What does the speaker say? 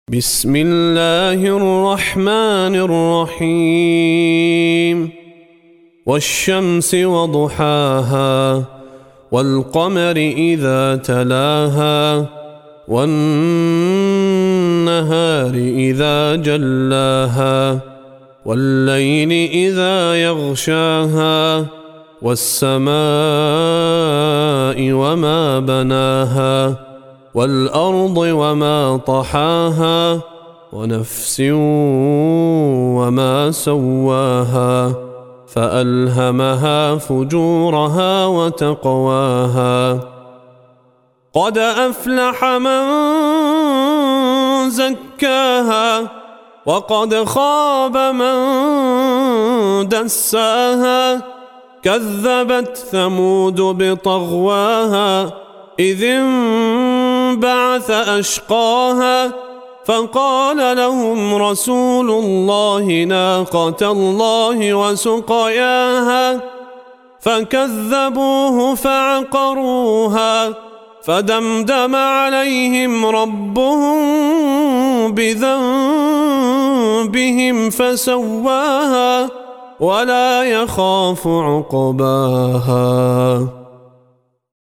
بسم الله الرحمن الرحيم والشمس وضحاها والقمر إذا تلاها والنهار إذا جلاها والليل إذا يغشاها والسماء وما بناها والأرض وما طحاها ونفس وما سواها فألهمها فجورها وتقواها قد أفلح من زكاها وقد خاب من دساها كذبت ثمود بطغواها إذ انبعث أشقاها فقال لهم رسول الله ناقة الله وسقياها فكذبوه فعقروها فدمدم عليهم ربهم بذنبهم فسواها ولا يخاف عقباها.